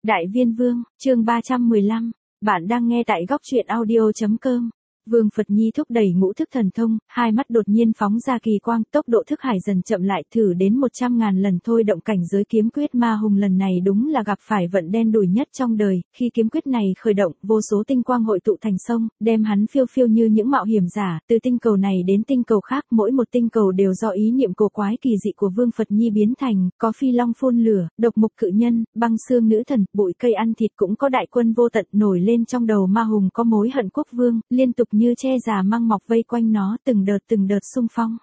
Đại Viên Vương, chương 315, bạn đang nghe tại góc truyện audio.com. Vương Phật Nhi thúc đẩy ngũ thức thần thông, hai mắt đột nhiên phóng ra kỳ quang, tốc độ thức hải dần chậm lại, thử đến 100.000 lần thôi động cảnh giới kiếm quyết ma hùng lần này đúng là gặp phải vận đen đủi nhất trong đời, khi kiếm quyết này khởi động, vô số tinh quang hội tụ thành sông, đem hắn phiêu phiêu như những mạo hiểm giả, từ tinh cầu này đến tinh cầu khác, mỗi một tinh cầu đều do ý niệm cổ quái kỳ dị của Vương Phật Nhi biến thành, có phi long phun lửa, độc mục cự nhân, băng xương nữ thần, bụi cây ăn thịt, cũng có đại quân vô tận nổi lên trong đầu ma hùng, có mối hận quốc vương, liên tục như che già mang mọc vây quanh nó, từng đợt xung phong.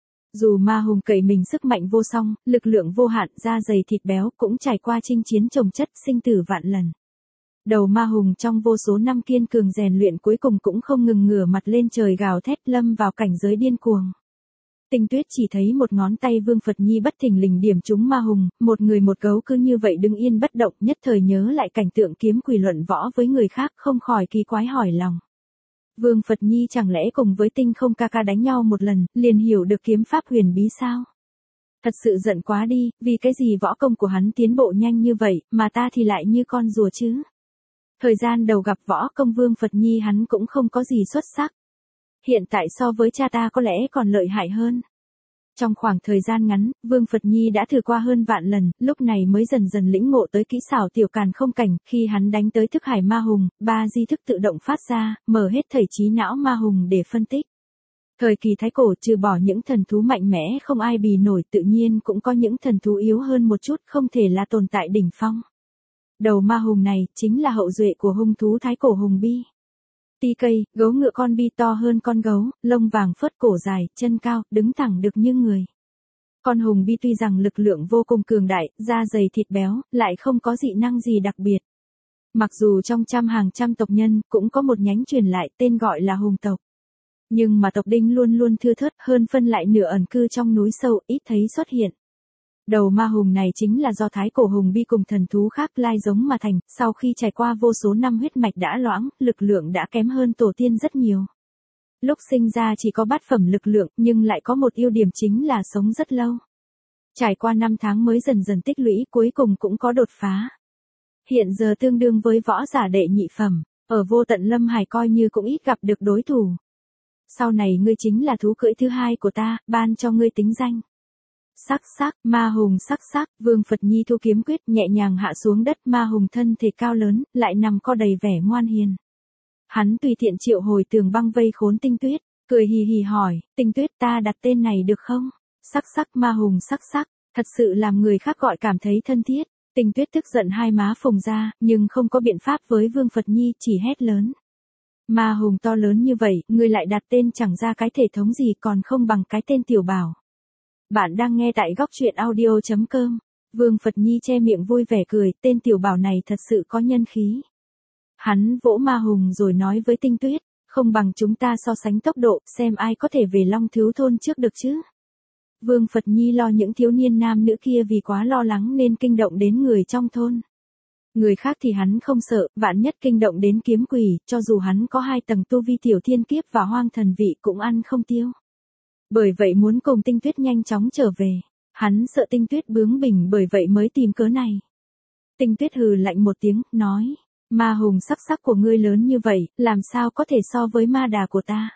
Dù ma hùng cậy mình sức mạnh vô song, lực lượng vô hạn, da dày thịt béo, cũng trải qua chinh chiến chồng chất, sinh tử vạn lần. Đầu ma hùng trong vô số năm kiên cường rèn luyện cuối cùng cũng không ngừng ngửa mặt lên trời gào thét, lâm vào cảnh giới điên cuồng. Tinh Tuyết chỉ thấy một ngón tay Vương Phật Nhi bất thình lình điểm trúng ma hùng, một người một gấu cứ như vậy đứng yên bất động, nhất thời nhớ lại cảnh tượng kiếm quỷ luận võ với người khác, không khỏi kỳ quái hỏi lòng. Vương Phật Nhi chẳng lẽ cùng với Tinh Không ca ca đánh nhau một lần, liền hiểu được kiếm pháp huyền bí sao? Thật sự giận quá đi, vì cái gì võ công của hắn tiến bộ nhanh như vậy, mà ta thì lại như con rùa chứ? Thời gian đầu gặp võ công Vương Phật Nhi hắn cũng không có gì xuất sắc. Hiện tại so với cha ta có lẽ còn lợi hại hơn. Trong khoảng thời gian ngắn, Vương Phật Nhi đã thử qua hơn vạn lần, lúc này mới dần dần lĩnh ngộ tới kỹ xảo tiểu càn không cảnh, khi hắn đánh tới thức hải ma hùng, ba di thức tự động phát ra, mở hết thảy trí não ma hùng để phân tích. Thời kỳ thái cổ trừ bỏ những thần thú mạnh mẽ không ai bì nổi, tự nhiên cũng có những thần thú yếu hơn một chút, không thể là tồn tại đỉnh phong. Đầu ma hùng này, chính là hậu duệ của hung thú thái cổ hùng bi. Ti cây, gấu ngựa con bi to hơn con gấu, lông vàng phớt, cổ dài, chân cao, đứng thẳng được như người. Con hùng bi tuy rằng lực lượng vô cùng cường đại, da dày thịt béo, lại không có dị năng gì đặc biệt. Mặc dù trong hàng trăm tộc nhân, cũng có một nhánh truyền lại tên gọi là hùng tộc. Nhưng mà tộc đinh luôn luôn thưa thớt, hơn phân lại nửa ẩn cư trong núi sâu, ít thấy xuất hiện. Đầu ma hùng này chính là do thái cổ hùng bi cùng thần thú khác lai giống mà thành, sau khi trải qua vô số năm huyết mạch đã loãng, lực lượng đã kém hơn tổ tiên rất nhiều. Lúc sinh ra chỉ có bát phẩm lực lượng, nhưng lại có một ưu điểm chính là sống rất lâu. Trải qua 5 tháng mới dần dần tích lũy, cuối cùng cũng có đột phá. Hiện giờ tương đương với võ giả đệ nhị phẩm, ở vô tận lâm hải coi như cũng ít gặp được đối thủ. Sau này ngươi chính là thú cưỡi thứ hai của ta, ban cho ngươi tính danh. Sắc, ma hùng sắc, Vương Phật Nhi thu kiếm quyết nhẹ nhàng hạ xuống đất, ma hùng thân thể cao lớn, lại nằm co đầy vẻ ngoan hiền. Hắn tùy tiện triệu hồi tường băng vây khốn Tinh Tuyết, cười hì hì hỏi, Tinh Tuyết ta đặt tên này được không? Sắc, ma hùng sắc, thật sự làm người khác gọi cảm thấy thân thiết. Tinh Tuyết tức giận hai má phồng ra, nhưng không có biện pháp với Vương Phật Nhi, chỉ hét lớn. Ma hùng to lớn như vậy, ngươi lại đặt tên chẳng ra cái thể thống gì, còn không bằng cái tên tiểu bảo. Bạn đang nghe tại góc truyện audio.com. Vương Phật Nhi che miệng vui vẻ cười, tên tiểu bảo này thật sự có nhân khí. Hắn vỗ ma hùng rồi nói với Tinh Tuyết, không bằng chúng ta so sánh tốc độ, xem ai có thể về Long Thứu thôn trước được chứ. Vương Phật Nhi lo những thiếu niên nam nữ kia vì quá lo lắng nên kinh động đến người trong thôn. Người khác thì hắn không sợ, vạn nhất kinh động đến kiếm quỷ, cho dù hắn có 2 tầng tu vi tiểu thiên kiếp và hoang thần vị cũng ăn không tiêu. Bởi vậy muốn cùng Tinh Tuyết nhanh chóng trở về. Hắn sợ Tinh Tuyết bướng bỉnh, bởi vậy mới tìm cớ này. Tinh Tuyết hừ lạnh một tiếng, nói, ma hùng sắc của ngươi lớn như vậy, làm sao có thể so với ma đà của ta?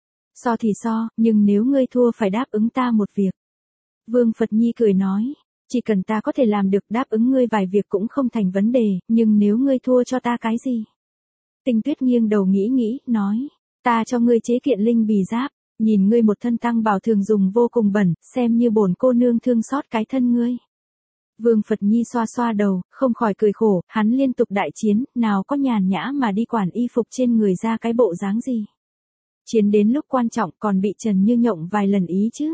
So thì so, nhưng nếu ngươi thua phải đáp ứng ta một việc. Vương Phật Nhi cười nói, chỉ cần ta có thể làm được, đáp ứng ngươi vài việc cũng không thành vấn đề, nhưng nếu ngươi thua cho ta cái gì? Tinh Tuyết nghiêng đầu nghĩ, nói, ta cho ngươi chế kiện linh bì giáp. Nhìn ngươi một thân tăng bảo thường dùng vô cùng bẩn, xem như bổn cô nương thương xót cái thân ngươi. Vương Phật Nhi xoa đầu, không khỏi cười khổ, hắn liên tục đại chiến, nào có nhàn nhã mà đi quản y phục trên người ra cái bộ dáng gì. Chiến đến lúc quan trọng còn bị Trần Như Nhộng vài lần ý chứ.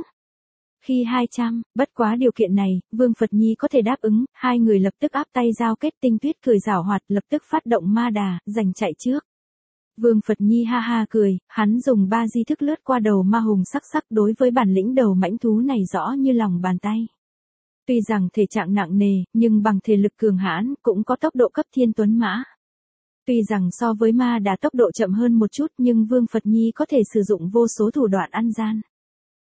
Khi 200, bất quá điều kiện này, Vương Phật Nhi có thể đáp ứng, hai người lập tức áp tay giao kết. Tinh Tuyết cười giảo hoạt, lập tức phát động ma đà, giành chạy trước. Vương Phật Nhi ha ha cười, hắn dùng 3 di thức lướt qua đầu ma hùng sắc, đối với bản lĩnh đầu mãnh thú này rõ như lòng bàn tay. Tuy rằng thể trạng nặng nề, nhưng bằng thể lực cường hãn, cũng có tốc độ cấp thiên tuấn mã. Tuy rằng so với ma đà tốc độ chậm hơn một chút, nhưng Vương Phật Nhi có thể sử dụng vô số thủ đoạn ăn gian.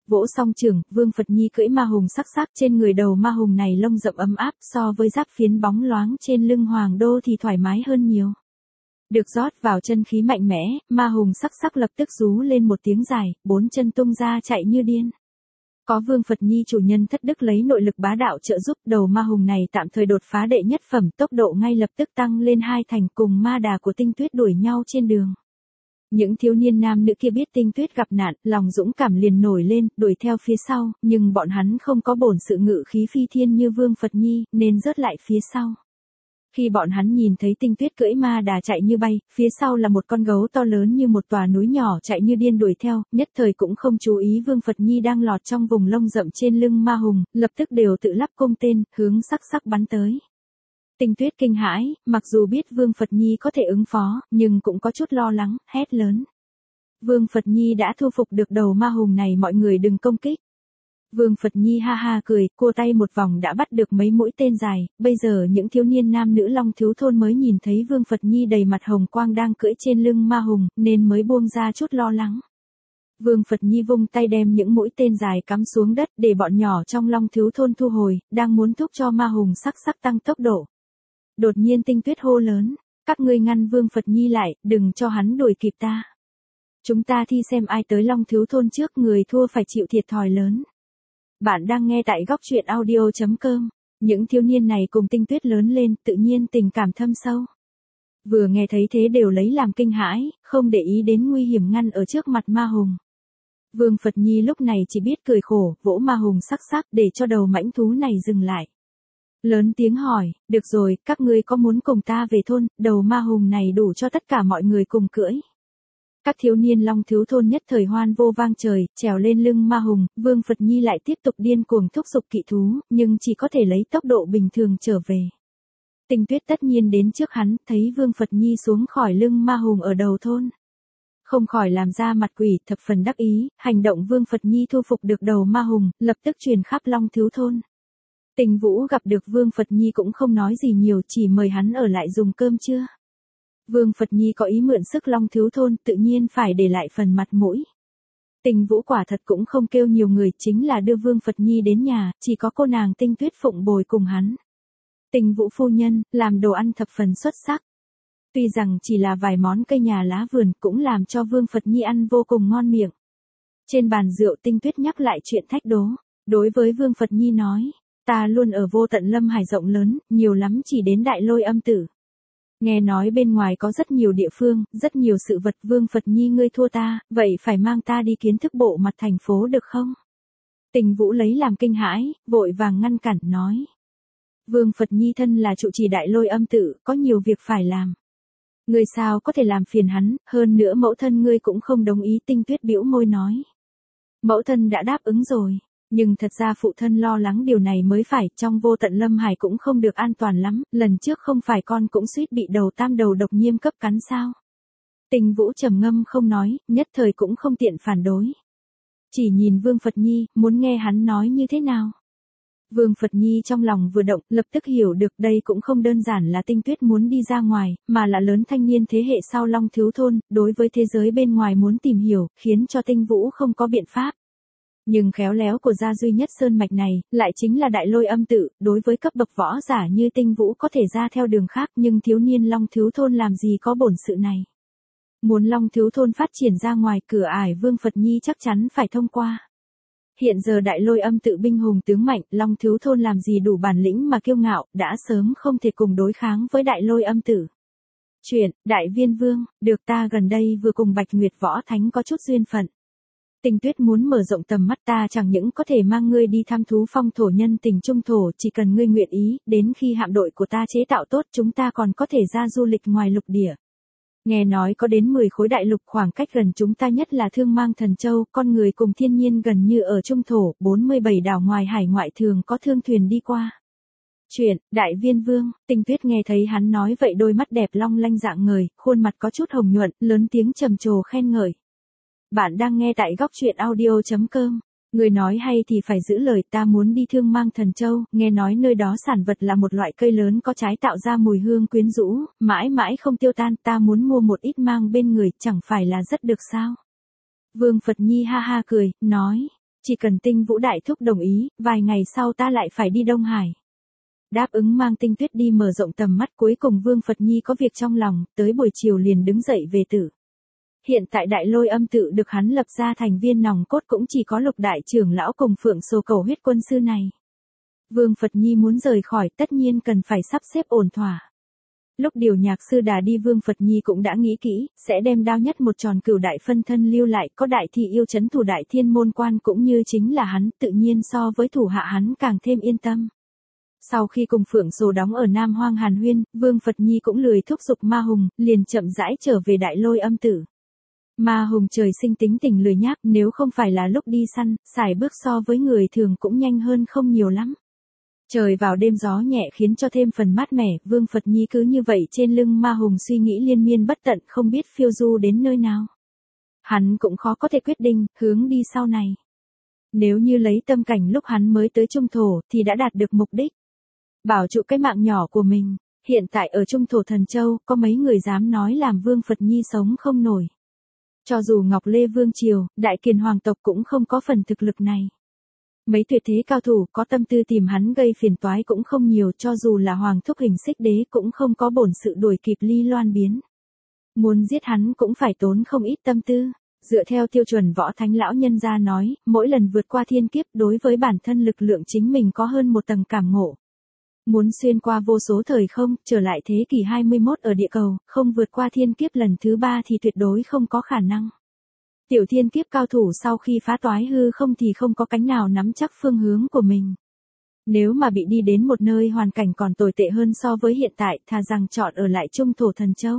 Vỗ song trường, Vương Phật Nhi cưỡi ma hùng sắc sắc, trên người đầu ma hùng này lông rậm ấm áp, so với giáp phiến bóng loáng trên lưng Hoàng Đô thì thoải mái hơn nhiều. Được rót vào chân khí mạnh mẽ, ma hùng sắc sắc lập tức rú lên một tiếng dài, bốn chân tung ra chạy như điên. Có Vương Phật Nhi chủ nhân thất đức lấy nội lực bá đạo trợ giúp, đầu ma hùng này tạm thời đột phá đệ nhất phẩm, tốc độ ngay lập tức tăng lên 2 thành, cùng ma đà của Tinh Tuyết đuổi nhau trên đường. Những thiếu niên nam nữ kia biết Tinh Tuyết gặp nạn, lòng dũng cảm liền nổi lên, đuổi theo phía sau, nhưng bọn hắn không có bổn sự ngự khí phi thiên như Vương Phật Nhi, nên rớt lại phía sau. Khi bọn hắn nhìn thấy Tinh Tuyết cưỡi ma đà chạy như bay, phía sau là một con gấu to lớn như một tòa núi nhỏ chạy như điên đuổi theo, nhất thời cũng không chú ý Vương Phật Nhi đang lọt trong vùng lông rậm trên lưng ma hùng, lập tức đều tự lắp cung tên, hướng sắc sắc bắn tới. Tinh Tuyết kinh hãi, mặc dù biết Vương Phật Nhi có thể ứng phó, nhưng cũng có chút lo lắng, hét lớn. Vương Phật Nhi đã thu phục được đầu ma hùng này, mọi người đừng công kích. Vương Phật Nhi ha ha cười, cua tay một vòng đã bắt được mấy mũi tên dài, bây giờ những thiếu niên nam nữ Long Thiếu thôn mới nhìn thấy Vương Phật Nhi đầy mặt hồng quang đang cưỡi trên lưng ma hùng, nên mới buông ra chút lo lắng. Vương Phật Nhi vung tay đem những mũi tên dài cắm xuống đất để bọn nhỏ trong Long Thiếu thôn thu hồi, đang muốn thúc cho ma hùng sắc sắc tăng tốc độ. Đột nhiên Tinh Tuyết hô lớn, các ngươi ngăn Vương Phật Nhi lại, đừng cho hắn đuổi kịp ta. Chúng ta thi xem ai tới Long Thiếu thôn trước, người thua phải chịu thiệt thòi lớn. Bạn đang nghe tại góc truyện audio.com. Những thiếu niên này cùng Tinh Tuyết lớn lên, tự nhiên tình cảm thâm sâu. Vừa nghe thấy thế đều lấy làm kinh hãi, không để ý đến nguy hiểm ngăn ở trước mặt ma hùng. Vương Phật Nhi lúc này chỉ biết cười khổ, vỗ ma hùng sắc sắc để cho đầu mãnh thú này dừng lại. Lớn tiếng hỏi, được rồi, các ngươi có muốn cùng ta về thôn, đầu ma hùng này đủ cho tất cả mọi người cùng cưỡi. Các thiếu niên Long Thiếu thôn nhất thời hoan vô vang trời, trèo lên lưng ma hùng, Vương Phật Nhi lại tiếp tục điên cuồng thúc giục kỵ thú, nhưng chỉ có thể lấy tốc độ bình thường trở về. Tinh Tuyết tất nhiên đến trước hắn, thấy Vương Phật Nhi xuống khỏi lưng ma hùng ở đầu thôn. Không khỏi làm ra mặt quỷ, thập phần đắc ý, hành động Vương Phật Nhi thu phục được đầu ma hùng, lập tức truyền khắp Long Thiếu thôn. Tình Vũ gặp được Vương Phật Nhi cũng không nói gì nhiều, chỉ mời hắn ở lại dùng cơm trưa. Vương Phật Nhi có ý mượn sức Long Thiếu thôn, tự nhiên phải để lại phần mặt mũi. Tình Vũ quả thật cũng không kêu nhiều người, chính là đưa Vương Phật Nhi đến nhà, chỉ có cô nàng Tinh Tuyết phụng bồi cùng hắn. Tình Vũ phu nhân, làm đồ ăn thập phần xuất sắc. Tuy rằng chỉ là vài món cây nhà lá vườn, cũng làm cho Vương Phật Nhi ăn vô cùng ngon miệng. Trên bàn rượu Tinh Tuyết nhắc lại chuyện Thách Đố. Đối với Vương Phật Nhi nói, ta luôn ở vô tận lâm hải rộng lớn, nhiều lắm chỉ đến Đại Lôi Âm Tử. Nghe nói bên ngoài có rất nhiều địa phương, rất nhiều sự vật, Vương Phật Nhi ngươi thua ta, vậy phải mang ta đi kiến thức bộ mặt thành phố được không? Tình Vũ lấy làm kinh hãi, vội vàng ngăn cản nói. Vương Phật Nhi thân là trụ trì Đại Lôi Âm Tự, có nhiều việc phải làm. Ngươi sao có thể làm phiền hắn, hơn nữa mẫu thân ngươi cũng không đồng ý. Tinh Tuyết bĩu môi nói. Mẫu thân đã đáp ứng rồi. Nhưng thật ra phụ thân lo lắng điều này mới phải, trong vô tận lâm hải cũng không được an toàn lắm, lần trước không phải con cũng suýt bị đầu tam đầu độc nhiêm cấp cắn sao. Tình Vũ trầm ngâm không nói, nhất thời cũng không tiện phản đối. Chỉ nhìn Vương Phật Nhi, muốn nghe hắn nói như thế nào. Vương Phật Nhi trong lòng vừa động, lập tức hiểu được đây cũng không đơn giản là Tinh Tuyết muốn đi ra ngoài, mà là lớn thanh niên thế hệ sau Long Thiếu thôn, đối với thế giới bên ngoài muốn tìm hiểu, khiến cho Tinh Vũ không có biện pháp. Nhưng khéo léo của gia duy nhất sơn mạch này, lại chính là Đại Lôi Âm Tự, đối với cấp bậc võ giả như Tinh Vũ có thể ra theo đường khác, nhưng thiếu niên Long Thiếu thôn làm gì có bổn sự này. Muốn Long Thiếu thôn phát triển ra ngoài, cửa ải Vương Phật Nhi chắc chắn phải thông qua. Hiện giờ Đại Lôi Âm Tự binh hùng tướng mạnh, Long Thiếu thôn làm gì đủ bản lĩnh mà kiêu ngạo, đã sớm không thể cùng đối kháng với Đại Lôi Âm Tự. Chuyện, Đại Viên Vương, được ta gần đây vừa cùng Bạch Nguyệt Võ Thánh có chút duyên phận. Tinh Tuyết muốn mở rộng tầm mắt, ta chẳng những có thể mang ngươi đi thăm thú phong thổ nhân tình trung thổ, chỉ cần ngươi nguyện ý, đến khi hạm đội của ta chế tạo tốt chúng ta còn có thể ra du lịch ngoài lục địa. Nghe nói có đến 10 khối đại lục, khoảng cách gần chúng ta nhất là Thương Mang Thần Châu, con người cùng thiên nhiên gần như ở trung thổ, 47 đảo ngoài hải ngoại thường có thương thuyền đi qua. Chuyện, Đại Viên Vương, Tinh Tuyết nghe thấy hắn nói vậy đôi mắt đẹp long lanh dạng ngời, khuôn mặt có chút hồng nhuận, lớn tiếng trầm trồ khen ngợi. Bạn đang nghe tại góc truyện audio.com. Người nói hay thì phải giữ lời, ta muốn đi Thương Mang Thần Châu, nghe nói nơi đó sản vật là một loại cây lớn có trái tạo ra mùi hương quyến rũ, mãi mãi không tiêu tan, ta muốn mua một ít mang bên người, chẳng phải là rất được sao? Vương Phật Nhi ha ha cười, nói, Chỉ cần Tinh Vũ đại thúc đồng ý, vài ngày sau ta lại phải đi Đông Hải. Đáp ứng mang Tinh Tuyết đi mở rộng tầm mắt, cuối cùng Vương Phật Nhi có việc trong lòng, tới buổi chiều liền đứng dậy về tử. Hiện tại Đại Lôi Âm tự được hắn lập ra thành viên nòng cốt cũng chỉ có Lục đại trưởng lão cùng Phượng Sồ Cầu Huyết quân sư này. Vương Phật Nhi muốn rời khỏi tất nhiên cần phải sắp xếp ổn thỏa. Lúc điều nhạc sư đà đi Vương Phật Nhi cũng đã nghĩ kỹ, sẽ đem đao nhất một tròn cửu đại phân thân lưu lại, có đại thị yêu chấn thủ đại thiên môn quan cũng như chính là hắn, tự nhiên so với thủ hạ hắn càng thêm yên tâm. Sau khi cùng Phượng Sồ đóng ở Nam Hoang Hàn Huyên, Vương Phật Nhi cũng lười thúc giục Ma Hùng, liền chậm rãi trở về Đại Lôi Âm tự. Ma Hùng trời sinh tính tình lười nhác, nếu không phải là lúc đi săn, sải bước so với người thường cũng nhanh hơn không nhiều lắm. Trời vào đêm gió nhẹ khiến cho thêm phần mát mẻ, Vương Phật Nhi cứ như vậy trên lưng Ma Hùng suy nghĩ liên miên bất tận, không biết phiêu du đến nơi nào. Hắn cũng khó có thể quyết định hướng đi sau này. Nếu như lấy tâm cảnh lúc hắn mới tới Trung Thổ thì đã đạt được mục đích. Bảo trụ cái mạng nhỏ của mình, hiện tại ở Trung Thổ Thần Châu, có mấy người dám nói làm Vương Phật Nhi sống không nổi. Cho dù Ngọc Lê Vương Triều, Đại Kiền Hoàng tộc cũng không có phần thực lực này. Mấy tuyệt thế cao thủ có tâm tư tìm hắn gây phiền toái cũng không nhiều, cho dù là Hoàng thúc Hình Xích Đế cũng không có bổn sự đuổi kịp Ly Loan biến. Muốn giết hắn cũng phải tốn không ít tâm tư. Dựa theo tiêu chuẩn Võ Thánh lão nhân gia nói, mỗi lần vượt qua thiên kiếp đối với bản thân lực lượng chính mình có hơn một tầng cảm ngộ. Muốn xuyên qua vô số thời không, trở lại thế kỷ 21 ở địa cầu, không vượt qua thiên kiếp lần thứ 3 thì tuyệt đối không có khả năng. Tiểu thiên kiếp cao thủ sau khi phá toái hư không thì không có cánh nào nắm chắc phương hướng của mình. Nếu mà bị đi đến một nơi hoàn cảnh còn tồi tệ hơn so với hiện tại, thà rằng chọn ở lại Trung Thổ Thần Châu.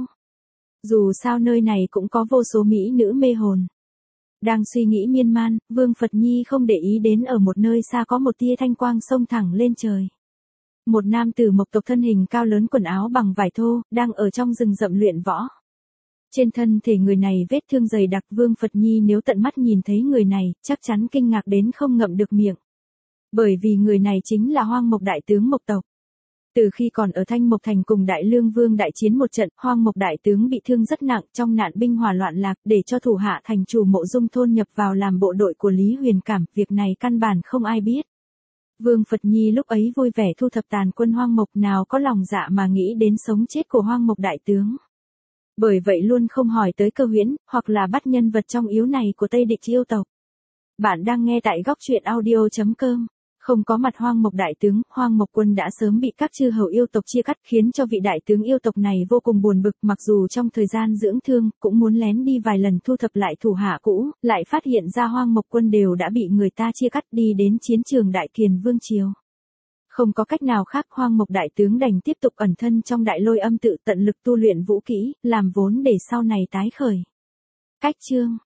Dù sao nơi này cũng có vô số mỹ nữ mê hồn. Đang suy nghĩ miên man, Vương Phật Nhi không để ý đến ở một nơi xa có một tia thanh quang xông thẳng lên trời. Một nam tử mộc tộc thân hình cao lớn, quần áo bằng vải thô, đang ở trong rừng rậm luyện võ. Trên thân thể người này vết thương dày đặc, Vương Phật Nhi nếu tận mắt nhìn thấy người này, chắc chắn kinh ngạc đến không ngậm được miệng. Bởi vì người này chính là Hoang Mộc đại tướng Mộc tộc. Từ khi còn ở Thanh Mộc Thành cùng Đại Lương Vương đại chiến một trận, Hoang Mộc đại tướng bị thương rất nặng, trong nạn binh hỏa loạn lạc, để cho thủ hạ thành chủ Mộ Dung thôn nhập vào làm bộ đội của Lý Huyền Cảm, việc này căn bản không ai biết. Vương Phật Nhi lúc ấy vui vẻ thu thập tàn quân Hoang Mộc, nào có lòng dạ mà nghĩ đến sống chết của Hoang Mộc đại tướng. Bởi vậy luôn không hỏi tới Cơ Huyễn, hoặc là bắt nhân vật trong yếu này của Tây Địch yêu tộc. Bạn đang nghe tại góc truyện audio.com. Không có mặt Hoang Mộc đại tướng, Hoang Mộc quân đã sớm bị các chư hầu yêu tộc chia cắt, khiến cho vị đại tướng yêu tộc này vô cùng buồn bực, mặc dù trong thời gian dưỡng thương, cũng muốn lén đi vài lần thu thập lại thủ hạ cũ, lại phát hiện ra Hoang Mộc quân đều đã bị người ta chia cắt đi đến chiến trường Đại Kiền Vương Triều. Không có cách nào khác, Hoang Mộc đại tướng đành tiếp tục ẩn thân trong Đại Lôi Âm tự, tận lực tu luyện vũ kỹ, làm vốn để sau này tái khởi. Cách chương